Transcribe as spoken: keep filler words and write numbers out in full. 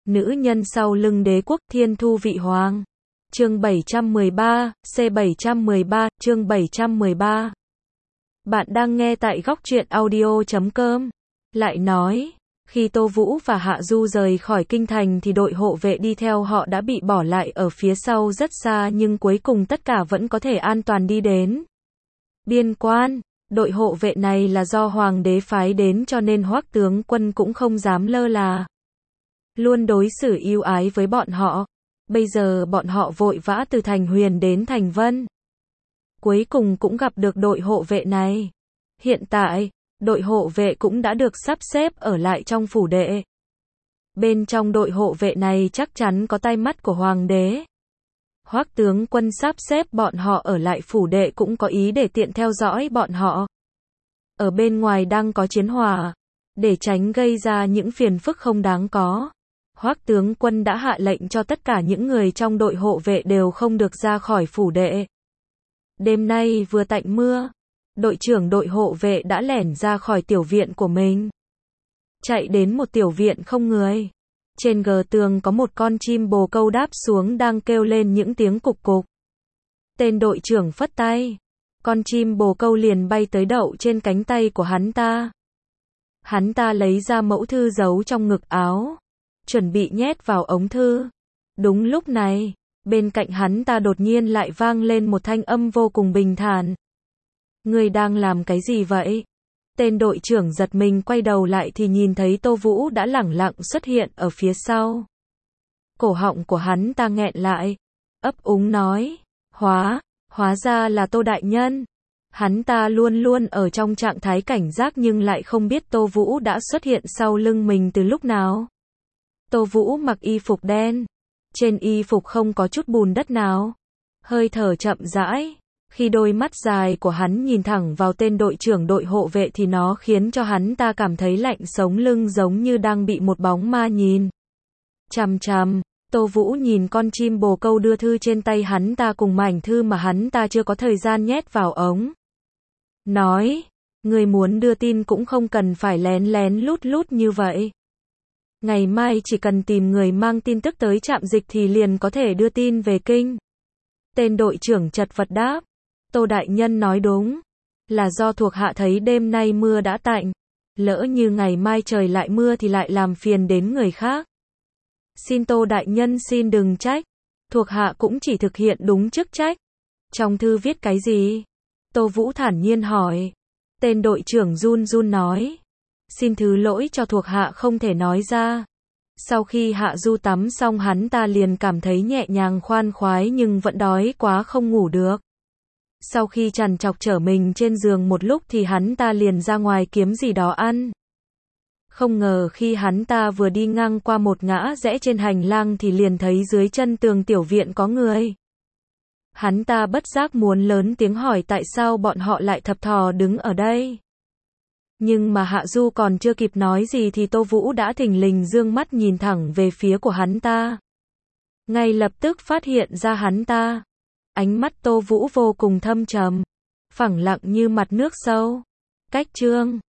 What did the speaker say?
Nữ nhân sau lưng đế quốc Thiên Thu Vị Hoàng. Chương bảy trăm mười ba, C bảy trăm mười ba, chương bảy trăm mười ba. Bạn đang nghe tại góc truyện audio chấm com. Lại nói, khi Tô Vũ và Hạ Du rời khỏi kinh thành thì đội hộ vệ đi theo họ đã bị bỏ lại ở phía sau rất xa, nhưng cuối cùng tất cả vẫn có thể an toàn đi đến biên quan. Đội hộ vệ này là do hoàng đế phái đến, cho nên Hoắc tướng quân cũng không dám lơ là, luôn đối xử ưu ái với bọn họ. Bây giờ bọn họ vội vã từ thành Huyền đến thành Vân, cuối cùng cũng gặp được đội hộ vệ này. Hiện tại, đội hộ vệ cũng đã được sắp xếp ở lại trong phủ đệ. Bên trong đội hộ vệ này chắc chắn có tay mắt của hoàng đế. Hoắc tướng quân sắp xếp bọn họ ở lại phủ đệ cũng có ý để tiện theo dõi bọn họ. Ở bên ngoài đang có chiến hỏa, để tránh gây ra những phiền phức không đáng có. Hoắc tướng quân đã hạ lệnh cho tất cả những người trong đội hộ vệ đều không được ra khỏi phủ đệ. Đêm nay vừa tạnh mưa, đội trưởng đội hộ vệ đã lẻn ra khỏi tiểu viện của mình, chạy đến một tiểu viện không người. Trên gờ tường có một con chim bồ câu đáp xuống đang kêu lên những tiếng cục cục. Tên đội trưởng phất tay, con chim bồ câu liền bay tới đậu trên cánh tay của hắn ta. Hắn ta lấy ra mẫu thư giấu trong ngực áo, chuẩn bị nhét vào ống thư. Đúng lúc này, bên cạnh hắn ta đột nhiên lại vang lên một thanh âm vô cùng bình thản. Ngươi đang làm cái gì vậy? Tên đội trưởng giật mình quay đầu lại thì nhìn thấy Tô Vũ đã lẳng lặng xuất hiện ở phía sau. Cổ họng của hắn ta nghẹn lại, ấp úng nói, hóa, hóa ra là Tô đại nhân. Hắn ta luôn luôn ở trong trạng thái cảnh giác nhưng lại không biết Tô Vũ đã xuất hiện sau lưng mình từ lúc nào. Tô Vũ mặc y phục đen, trên y phục không có chút bùn đất nào, hơi thở chậm rãi. Khi đôi mắt dài của hắn nhìn thẳng vào tên đội trưởng đội hộ vệ thì nó khiến cho hắn ta cảm thấy lạnh sống lưng, giống như đang bị một bóng ma nhìn chằm chằm. Tô Vũ nhìn con chim bồ câu đưa thư trên tay hắn ta cùng mảnh thư mà hắn ta chưa có thời gian nhét vào ống. Nói, người muốn đưa tin cũng không cần phải lén lén lút lút như vậy. Ngày mai chỉ cần tìm người mang tin tức tới trạm dịch thì liền có thể đưa tin về kinh. Tên đội trưởng chật vật đáp. Tô đại nhân nói đúng, là do thuộc hạ thấy đêm nay mưa đã tạnh, lỡ như ngày mai trời lại mưa thì lại làm phiền đến người khác. Xin Tô đại nhân xin đừng trách, thuộc hạ cũng chỉ thực hiện đúng chức trách. Trong thư viết cái gì? Tô Vũ thản nhiên hỏi. Tên đội trưởng run run nói, xin thứ lỗi cho thuộc hạ không thể nói ra. Sau khi Hạ Du tắm xong hắn ta liền cảm thấy nhẹ nhàng khoan khoái nhưng vẫn đói quá không ngủ được. Sau khi trằn trọc trở mình trên giường một lúc thì hắn ta liền ra ngoài kiếm gì đó ăn. Không ngờ khi hắn ta vừa đi ngang qua một ngã rẽ trên hành lang thì liền thấy dưới chân tường tiểu viện có người. Hắn ta bất giác muốn lớn tiếng hỏi tại sao bọn họ lại thập thò đứng ở đây. Nhưng mà Hạ Du còn chưa kịp nói gì thì Tô Vũ đã thình lình dương mắt nhìn thẳng về phía của hắn ta. Ngay lập tức phát hiện ra hắn ta. Ánh mắt Tô Vũ vô cùng thâm trầm, phẳng lặng như mặt nước sâu. Cách chương